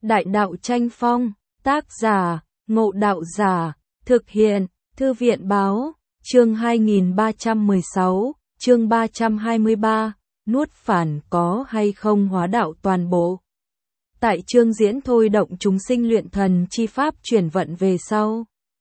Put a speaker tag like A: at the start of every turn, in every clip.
A: Đại đạo tranh phong, tác giả, Ngộ Đạo Giả, thực hiện, Thư viện báo, chương 2316, chương 323, nuốt phản có hay không hóa đạo toàn bộ. Tại chương diễn thôi động chúng sinh luyện thần chi pháp chuyển vận về sau.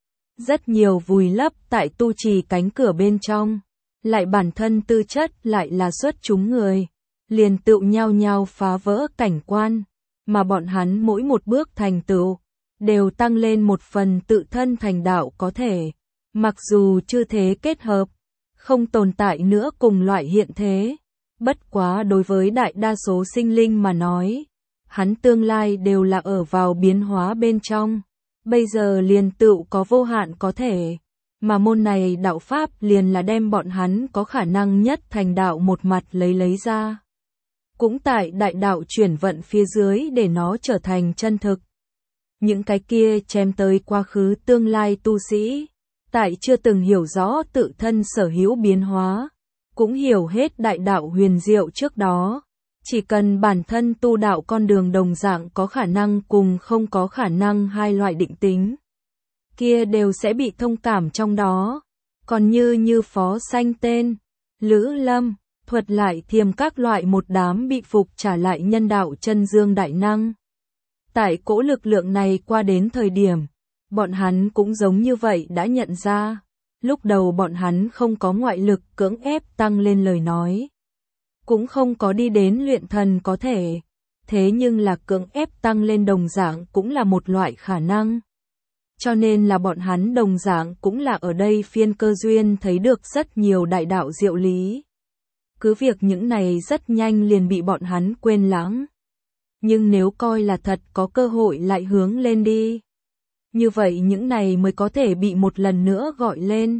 A: Rất nhiều vùi lấp tại tu trì cánh cửa bên trong, lại bản thân tư chất lại là xuất chúng người, liền tựu nhau nhau phá vỡ cảnh quan, mà bọn hắn mỗi một bước thành tựu, đều tăng lên một phần tự thân thành đạo có thể, mặc dù chư thế kết hợp, không tồn tại nữa cùng loại hiện thế. Bất quá đối với đại đa số sinh linh mà nói, hắn tương lai đều là ở vào biến hóa bên trong, bây giờ liền tựu có vô hạn có thể, mà môn này đạo pháp liền là đem bọn hắn có khả năng nhất thành đạo một mặt lấy ra. Cũng tại đại đạo chuyển vận phía dưới để nó trở thành chân thực. Những cái kia chém tới quá khứ tương lai tu sĩ, tại chưa từng hiểu rõ tự thân sở hữu biến hóa, cũng hiểu hết đại đạo huyền diệu trước đó. Chỉ cần bản thân tu đạo con đường đồng dạng có khả năng cùng không có khả năng hai loại định tính, kia đều sẽ bị thông cảm trong đó. Còn như Phó Sanh tên, Lữ Lâm, thuật lại thiềm các loại một đám bị phục trả lại nhân đạo chân dương đại năng. Tại cỗ lực lượng này qua đến thời điểm, bọn hắn cũng giống như vậy đã nhận ra, lúc đầu bọn hắn không có ngoại lực cưỡng ép tăng lên lời nói, cũng không có đi đến luyện thần có thể, thế nhưng là cưỡng ép tăng lên đồng dạng cũng là một loại khả năng. Cho nên là bọn hắn đồng dạng cũng là ở đây phiên cơ duyên thấy được rất nhiều đại đạo diệu lý. Cứ việc những này rất nhanh liền bị bọn hắn quên lãng. Nhưng nếu coi là thật có cơ hội lại hướng lên đi, như vậy những này mới có thể bị một lần nữa gọi lên.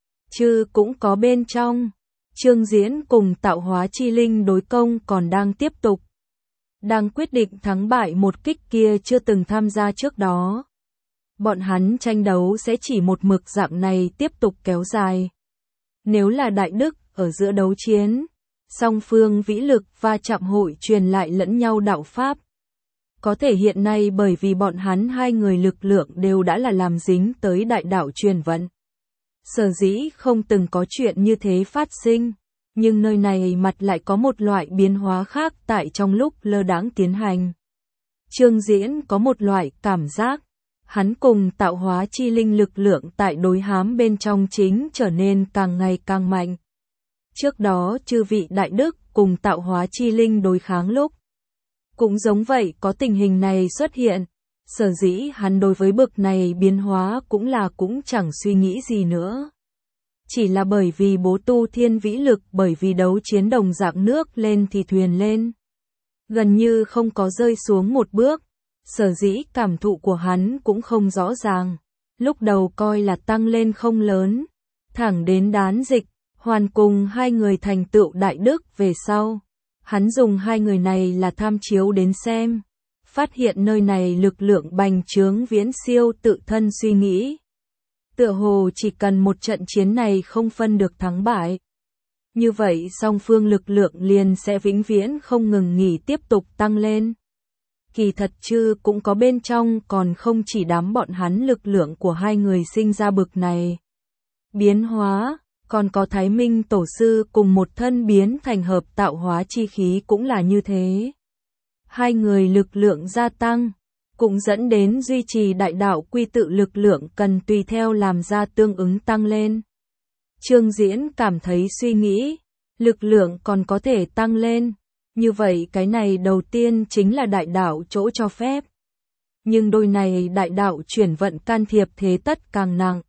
A: Chứ cũng có bên trong, chương diễn cùng tạo hóa chi linh đối công còn đang tiếp tục. Đang quyết định thắng bại một kích kia chưa từng tham gia trước đó. Bọn hắn tranh đấu sẽ chỉ một mực dạng này tiếp tục kéo dài. Nếu là đại đức ở giữa đấu chiến, song phương vĩ lực va chạm hội truyền lại lẫn nhau đạo pháp. Có thể hiện nay bởi vì bọn hắn hai người lực lượng đều đã là làm dính tới đại đạo truyền vận. Sở dĩ không từng có chuyện như thế phát sinh, nhưng nơi này mặt lại có một loại biến hóa khác tại trong lúc lơ đãng tiến hành. Chương diễn có một loại cảm giác, hắn cùng tạo hóa chi linh lực lượng tại đối hám bên trong chính trở nên càng ngày càng mạnh. Trước đó chư vị đại đức cùng tạo hóa chi linh đối kháng lúc, cũng giống vậy có tình hình này xuất hiện, sở dĩ hắn đối với bực này biến hóa cũng chẳng suy nghĩ gì nữa. Chỉ là bởi vì bố tu thiên vĩ lực bởi vì đấu chiến đồng dạng nước lên thì thuyền lên. Gần như không có rơi xuống một bước, sở dĩ cảm thụ của hắn cũng không rõ ràng. Lúc đầu coi là tăng lên không lớn, thẳng đến đán dịch, hoàn cùng hai người thành tựu đại đức về sau. Hắn dùng hai người này là tham chiếu đến xem, phát hiện nơi này lực lượng bành trướng viễn siêu tự thân suy nghĩ. Tựa hồ chỉ cần một trận chiến này không phân được thắng bại, như vậy song phương lực lượng liền sẽ vĩnh viễn không ngừng nghỉ tiếp tục tăng lên. Kỳ thật chứ cũng có bên trong còn không chỉ đám bọn hắn lực lượng của hai người sinh ra bực này biến hóa, còn có Thái Minh Tổ sư cùng một thân biến thành hợp tạo hóa chi khí cũng là như thế. Hai người lực lượng gia tăng, cũng dẫn đến duy trì đại đạo quy tự lực lượng cần tùy theo làm ra tương ứng tăng lên. Chương diễn cảm thấy suy nghĩ, lực lượng còn có thể tăng lên, như vậy cái này đầu tiên chính là đại đạo chỗ cho phép. Nhưng đôi này đại đạo chuyển vận can thiệp thế tất càng nặng.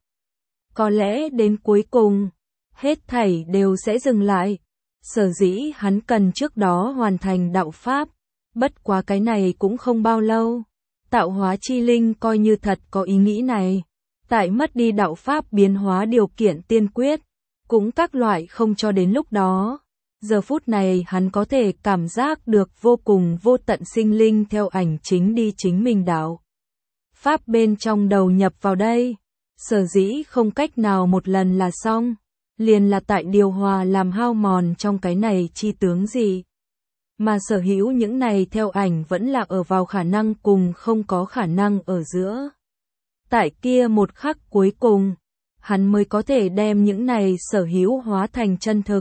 A: Có lẽ đến cuối cùng, hết thảy đều sẽ dừng lại. Sở dĩ hắn cần trước đó hoàn thành đạo pháp, bất quá cái này cũng không bao lâu. Tạo hóa chi linh coi như thật có ý nghĩ này, tại mất đi đạo pháp biến hóa điều kiện tiên quyết, cũng các loại không cho đến lúc đó. Giờ phút này hắn có thể cảm giác được vô cùng vô tận sinh linh theo ảnh chính đi chính mình đạo pháp bên trong đầu nhập vào đây. Sở dĩ không cách nào một lần là xong, liền là tại điều hòa làm hao mòn trong cái này chi tướng gì. Mà sở hữu những này theo ảnh vẫn là ở vào khả năng cùng không có khả năng ở giữa. Tại kia một khắc cuối cùng, hắn mới có thể đem những này sở hữu hóa thành chân thực.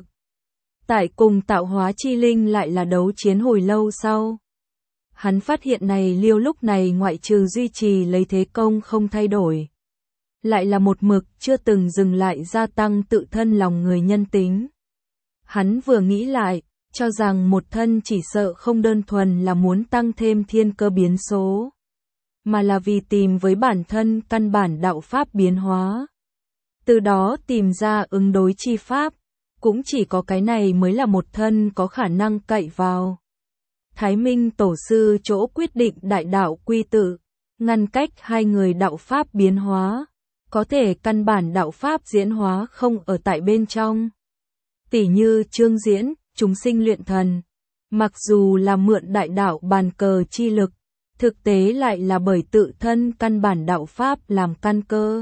A: Tại cùng tạo hóa chi linh lại là đấu chiến hồi lâu sau. Hắn phát hiện này Liêu lúc này ngoại trừ duy trì lấy thế công không thay đổi. Lại là một mực chưa từng dừng lại gia tăng tự thân lòng người nhân tính. Hắn vừa nghĩ lại, cho rằng một thân chỉ sợ không đơn thuần là muốn tăng thêm thiên cơ biến số, mà là vì tìm với bản thân căn bản đạo pháp biến hóa. Từ đó tìm ra ứng đối chi pháp, cũng chỉ có cái này mới là một thân có khả năng cậy vào. Thái Minh Tổ sư chỗ quyết định đại đạo quy tự, ngăn cách hai người đạo pháp biến hóa, có thể căn bản đạo pháp diễn hóa không ở tại bên trong. Tỉ như chương diễn, chúng sinh luyện thần, mặc dù là mượn đại đạo bàn cờ chi lực, thực tế lại là bởi tự thân căn bản đạo pháp làm căn cơ.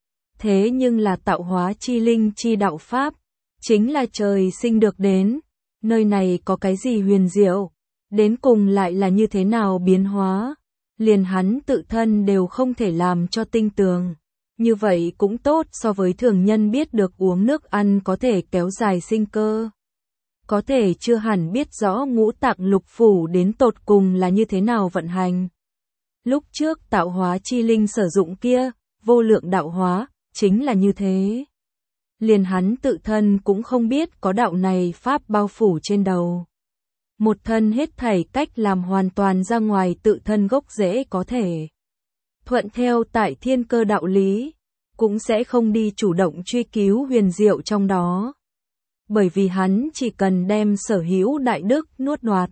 A: Thế nhưng là tạo hóa chi linh chi đạo pháp, chính là trời sinh được đến, nơi này có cái gì huyền diệu, đến cùng lại là như thế nào biến hóa, liền hắn tự thân đều không thể làm cho tinh tường. Như vậy cũng tốt so với thường nhân biết được uống nước ăn có thể kéo dài sinh cơ. Có thể chưa hẳn biết rõ ngũ tạng lục phủ đến tột cùng là như thế nào vận hành. Lúc trước tạo hóa chi linh sử dụng kia, vô lượng đạo hóa, chính là như thế. Liền hắn tự thân cũng không biết có đạo này pháp bao phủ trên đầu. Một thân hết thảy cách làm hoàn toàn ra ngoài tự thân gốc rễ có thể. Thuận theo tại thiên cơ đạo lý, cũng sẽ không đi chủ động truy cứu huyền diệu trong đó. Bởi vì hắn chỉ cần đem sở hữu đại đức nuốt đoạt,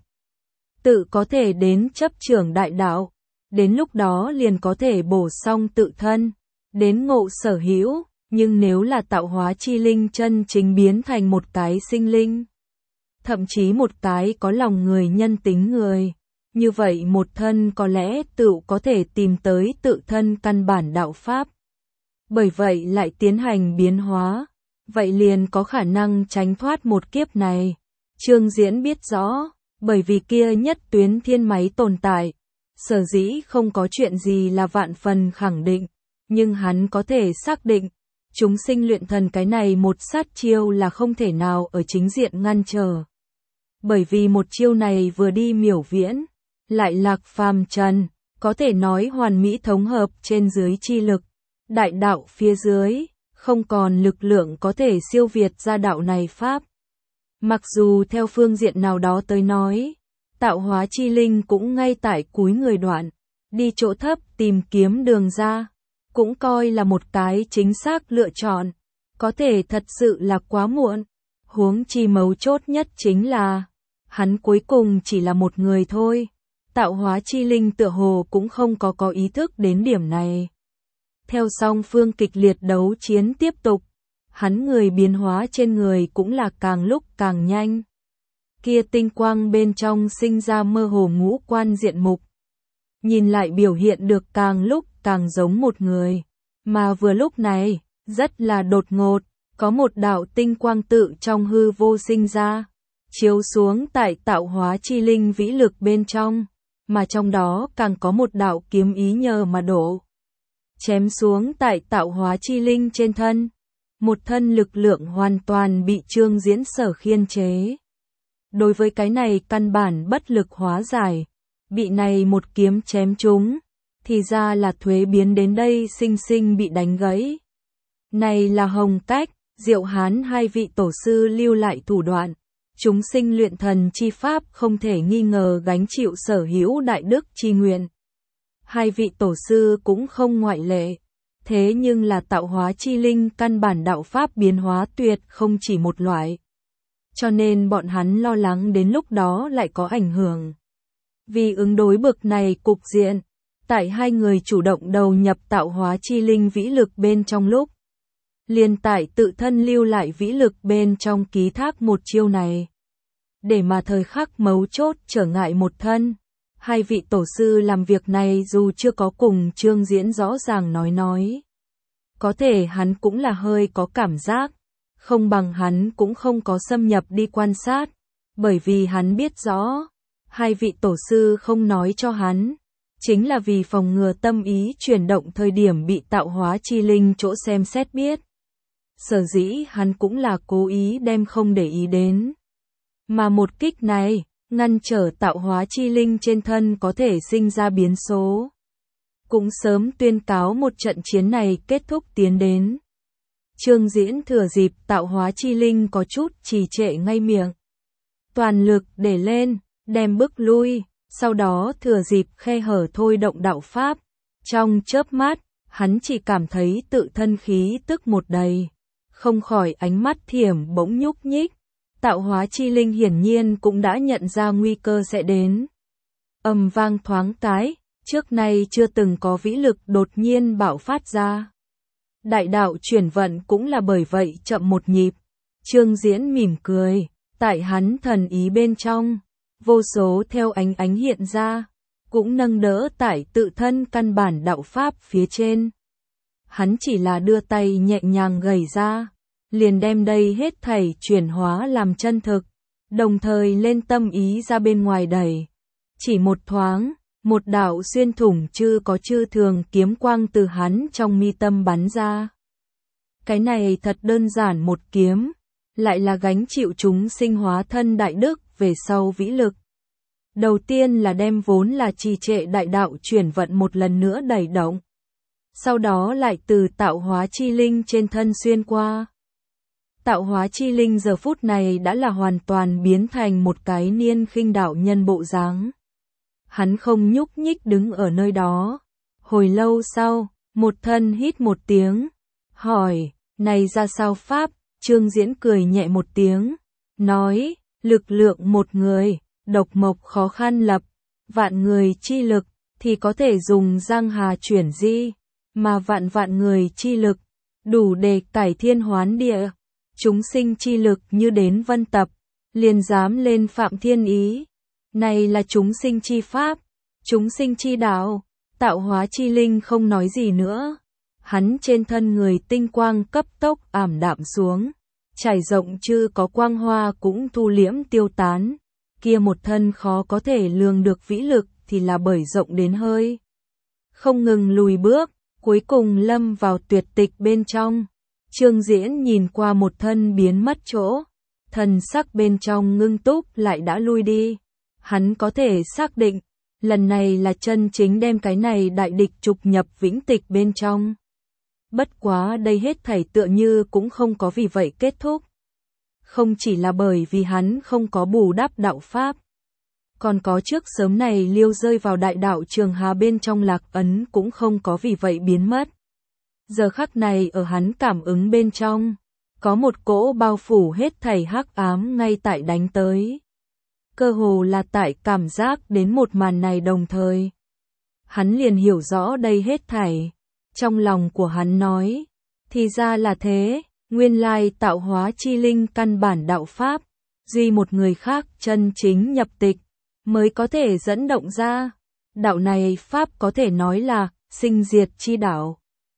A: tự có thể đến chấp trưởng đại đạo, đến lúc đó liền có thể bổ xong tự thân, đến ngộ sở hữu, nhưng nếu là tạo hóa chi linh chân chính biến thành một cái sinh linh, thậm chí một cái có lòng người nhân tính người, như vậy một thân có lẽ tự có thể tìm tới tự thân căn bản đạo pháp. Bởi vậy lại tiến hành biến hóa, vậy liền có khả năng tránh thoát một kiếp này. Chương Diễn biết rõ, bởi vì kia nhất tuyến thiên máy tồn tại, sở dĩ không có chuyện gì là vạn phần khẳng định, nhưng hắn có thể xác định, chúng sinh luyện thần cái này một sát chiêu là không thể nào ở chính diện ngăn trở. Bởi vì một chiêu này vừa đi miểu viễn, lại lạc phàm trần, có thể nói hoàn mỹ thống hợp trên dưới chi lực. Đại đạo phía dưới, không còn lực lượng có thể siêu việt ra đạo này pháp. Mặc dù theo phương diện nào đó tới nói, tạo hóa chi linh cũng ngay tại cuối người đoạn, đi chỗ thấp tìm kiếm đường ra, cũng coi là một cái chính xác lựa chọn, có thể thật sự là quá muộn. Huống chi mấu chốt nhất chính là, hắn cuối cùng chỉ là một người thôi, tạo hóa chi linh tựa hồ cũng không có ý thức đến điểm này. Theo song phương kịch liệt đấu chiến tiếp tục, hắn người biến hóa trên người cũng là càng lúc càng nhanh. Kia tinh quang bên trong sinh ra mơ hồ ngũ quan diện mục. Nhìn lại biểu hiện được càng lúc càng giống một người. Mà vừa lúc này, rất là đột ngột, có một đạo tinh quang tự trong hư vô sinh ra, chiếu xuống tại tạo hóa chi linh vĩ lực bên trong, mà trong đó càng có một đạo kiếm ý nhờ mà đổ. Chém xuống tại tạo hóa chi linh trên thân, một thân lực lượng hoàn toàn bị Chương Diễn sở khiên chế. Đối với cái này căn bản bất lực hóa giải, bị này một kiếm chém trúng, thì ra là thuế biến đến đây sinh sinh bị đánh gãy. Này là Hồng Cách, Diệu Hán hai vị tổ sư lưu lại thủ đoạn, chúng sinh luyện thần chi pháp không thể nghi ngờ gánh chịu sở hữu đại đức chi nguyện. Hai vị tổ sư cũng không ngoại lệ, thế nhưng là tạo hóa chi linh căn bản đạo pháp biến hóa tuyệt không chỉ một loại. Cho nên bọn hắn lo lắng đến lúc đó lại có ảnh hưởng. Vì ứng đối bực này cục diện, tại hai người chủ động đầu nhập tạo hóa chi linh vĩ lực bên trong lúc, liền tại tự thân lưu lại vĩ lực bên trong ký thác một chiêu này. Để mà thời khắc mấu chốt trở ngại một thân. Hai vị tổ sư làm việc này dù chưa có cùng Chương Diễn rõ ràng nói. Có thể hắn cũng là hơi có cảm giác, không bằng hắn cũng không có xâm nhập đi quan sát, bởi vì hắn biết rõ, hai vị tổ sư không nói cho hắn, chính là vì phòng ngừa tâm ý chuyển động thời điểm bị tạo hóa chi linh chỗ xem xét biết. Sở dĩ hắn cũng là cố ý đem không để ý đến. Mà một kích này, ngăn trở tạo hóa chi linh trên thân có thể sinh ra biến số. Cũng sớm tuyên cáo một trận chiến này kết thúc tiến đến. Trương Diễn thừa dịp tạo hóa chi linh có chút trì trệ ngay miệng. Toàn lực để lên, đem bước lui, sau đó thừa dịp khe hở thôi động đạo pháp. Trong chớp mắt, hắn chỉ cảm thấy tự thân khí tức một đầy. Không khỏi ánh mắt thiểm bỗng nhúc nhích. Tạo hóa chi linh hiển nhiên cũng đã nhận ra nguy cơ sẽ đến. Ầm vang thoáng cái, trước nay chưa từng có vĩ lực đột nhiên bạo phát ra. Đại đạo chuyển vận cũng là bởi vậy chậm một nhịp. Trương Diễn mỉm cười, tại hắn thần ý bên trong, vô số theo ánh ánh hiện ra, cũng nâng đỡ tại tự thân căn bản đạo pháp phía trên. Hắn chỉ là đưa tay nhẹ nhàng gầy ra, liền đem đây hết thảy chuyển hóa làm chân thực, đồng thời lên tâm ý ra bên ngoài đẩy. Chỉ một thoáng, một đạo xuyên thủng chư thường kiếm quang từ hắn trong mi tâm bắn ra. Cái này thật đơn giản một kiếm, lại là gánh chịu chúng sinh hóa thân đại đức về sau vĩ lực. Đầu tiên là đem vốn là trì trệ đại đạo chuyển vận một lần nữa đẩy động. Sau đó lại từ tạo hóa chi linh trên thân xuyên qua. Tạo hóa chi linh giờ phút này đã là hoàn toàn biến thành một cái niên khinh đạo nhân bộ dáng. Hắn không nhúc nhích đứng ở nơi đó. Hồi lâu sau, một thân hít một tiếng, hỏi, này ra sao pháp? Trương Diễn cười nhẹ một tiếng, nói, lực lượng một người, độc mộc khó khăn lập, vạn người chi lực, thì có thể dùng giang hà chuyển di, mà vạn người chi lực, đủ để cải thiên hoán địa. Chúng sinh chi lực như đến vân tập, liền dám lên phạm thiên ý. Này là chúng sinh chi pháp, chúng sinh chi đạo. Tạo hóa chi linh không nói gì nữa. Hắn trên thân người tinh quang cấp tốc ảm đạm xuống, trải rộng chư có quang hoa cũng thu liễm tiêu tán. Kia một thân khó có thể lường được vĩ lực thì là bởi rộng đến hơi không ngừng lùi bước, cuối cùng lâm vào tuyệt tịch bên trong. Trương Diễn nhìn qua một thân biến mất chỗ, thần sắc bên trong ngưng túc lại đã lui đi. Hắn có thể xác định, lần này là chân chính đem cái này đại địch trục nhập vĩnh tịch bên trong. Bất quá đây hết thảy tựa như cũng không có vì vậy kết thúc. Không chỉ là bởi vì hắn không có bù đắp đạo pháp, còn có trước sớm này liêu rơi vào đại đạo Trường Hà bên trong lạc ấn cũng không có vì vậy biến mất. Giờ khắc này ở hắn cảm ứng bên trong, có một cỗ bao phủ hết thảy hắc ám ngay tại đánh tới. Cơ hồ là tại cảm giác đến một màn này đồng thời. Hắn liền hiểu rõ đây hết thảy. Trong lòng của hắn nói, thì ra là thế, nguyên lai tạo hóa chi linh căn bản đạo pháp, duy một người khác chân chính nhập tịch, mới có thể dẫn động ra. Đạo này pháp có thể nói là sinh diệt chi đạo.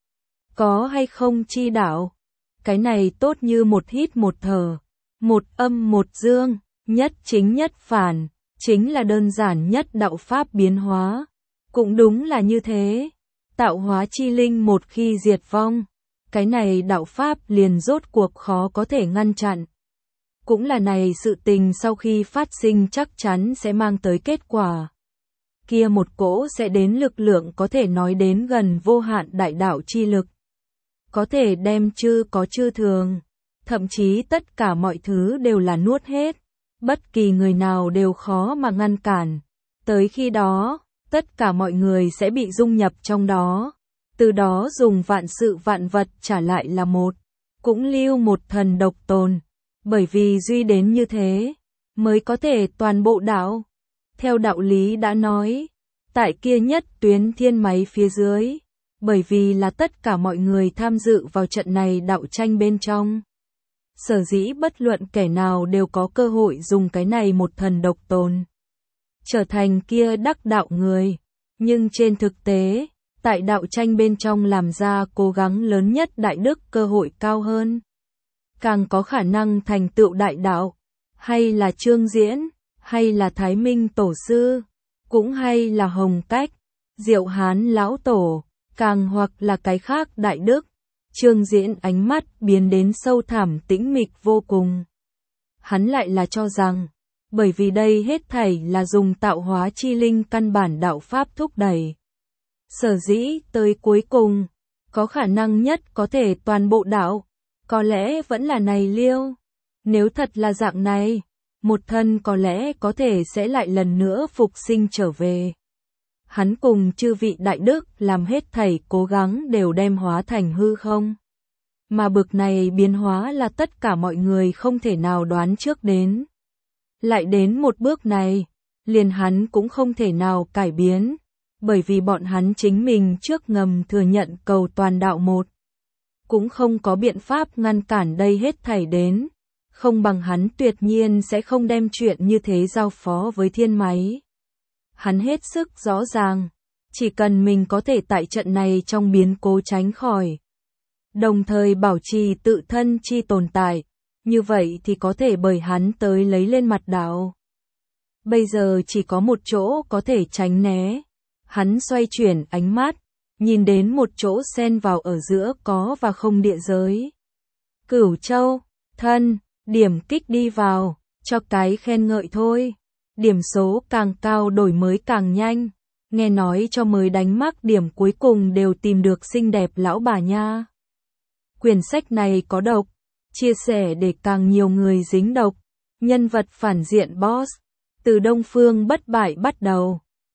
A: Có hay không chi đạo? Cái này tốt như một hít một thở, một âm một dương, nhất chính nhất phản, chính là đơn giản nhất đạo pháp biến hóa. Cũng đúng là như thế, tạo hóa chi linh một khi diệt vong, cái này đạo pháp liền rốt cuộc khó có thể ngăn chặn. Cũng là này sự tình sau khi phát sinh chắc chắn sẽ mang tới kết quả. Kia một cỗ sẽ đến lực lượng có thể nói đến gần vô hạn đại đạo chi lực. Có thể đem chư thường, thậm chí tất cả mọi thứ đều là nuốt hết. Bất kỳ người nào đều khó mà ngăn cản. Tới khi đó, tất cả mọi người sẽ bị dung nhập trong đó. Từ đó dùng vạn sự vạn vật trả lại là một. Cũng lưu một thần độc tồn. Bởi vì duy đến như thế, mới có thể toàn bộ đạo. Theo đạo lý đã nói, tại kia nhất tuyến thiên máy phía dưới. Bởi vì là tất cả mọi người tham dự vào trận này đạo tranh bên trong. Sở dĩ bất luận kẻ nào đều có cơ hội dùng cái này một thần độc tồn. Trở thành kia đắc đạo người. Nhưng trên thực tế, tại đạo tranh bên trong làm ra cố gắng lớn nhất đại đức cơ hội cao hơn. Càng có khả năng thành tựu đại đạo. hay là Trương Diễn, hay là Thái Minh Tổ Sư, cũng hay là Hồng Cách, Diệu Hán Lão Tổ, càng hoặc là cái khác Đại Đức. Trương Diễn ánh mắt biến đến sâu thẳm tĩnh mịch vô cùng. Hắn lại là cho rằng, bởi vì đây hết thảy là dùng tạo hóa chi linh căn bản đạo pháp thúc đẩy. Sở dĩ tới cuối cùng, có khả năng nhất có thể toàn bộ đạo, có lẽ vẫn là này Liêu. Nếu thật là dạng này, một thân có lẽ có thể sẽ lại lần nữa phục sinh trở về. Hắn cùng chư vị đại đức làm hết thảy cố gắng đều đem hóa thành hư không. Mà bực này biến hóa là tất cả mọi người không thể nào đoán trước đến. Lại đến một bước này, liền hắn cũng không thể nào cải biến, bởi vì bọn hắn chính mình trước ngầm thừa nhận cầu toàn đạo một. Cũng không có biện pháp ngăn cản đây hết thảy đến, không bằng hắn tuyệt nhiên sẽ không đem chuyện như thế giao phó với thiên máy. Hắn hết sức rõ ràng, chỉ cần mình có thể tại trận này trong biến cố tránh khỏi, đồng thời bảo trì tự thân chi tồn tại, như vậy thì có thể bởi hắn tới lấy lên mặt đạo. Bây giờ chỉ có một chỗ có thể tránh né. Hắn xoay chuyển ánh mắt, nhìn đến một chỗ xen vào ở giữa có và không địa giới. Cửu Châu, thân, điểm kích đi vào, cho cái khen ngợi thôi. Điểm số càng cao đổi mới càng nhanh. Nghe nói cho mới đánh mắc điểm cuối cùng đều tìm được xinh đẹp lão bà nha. Quyển sách này có độc, chia sẻ để càng nhiều người dính độc. Nhân vật phản diện boss, từ Đông Phương bất bại bắt đầu.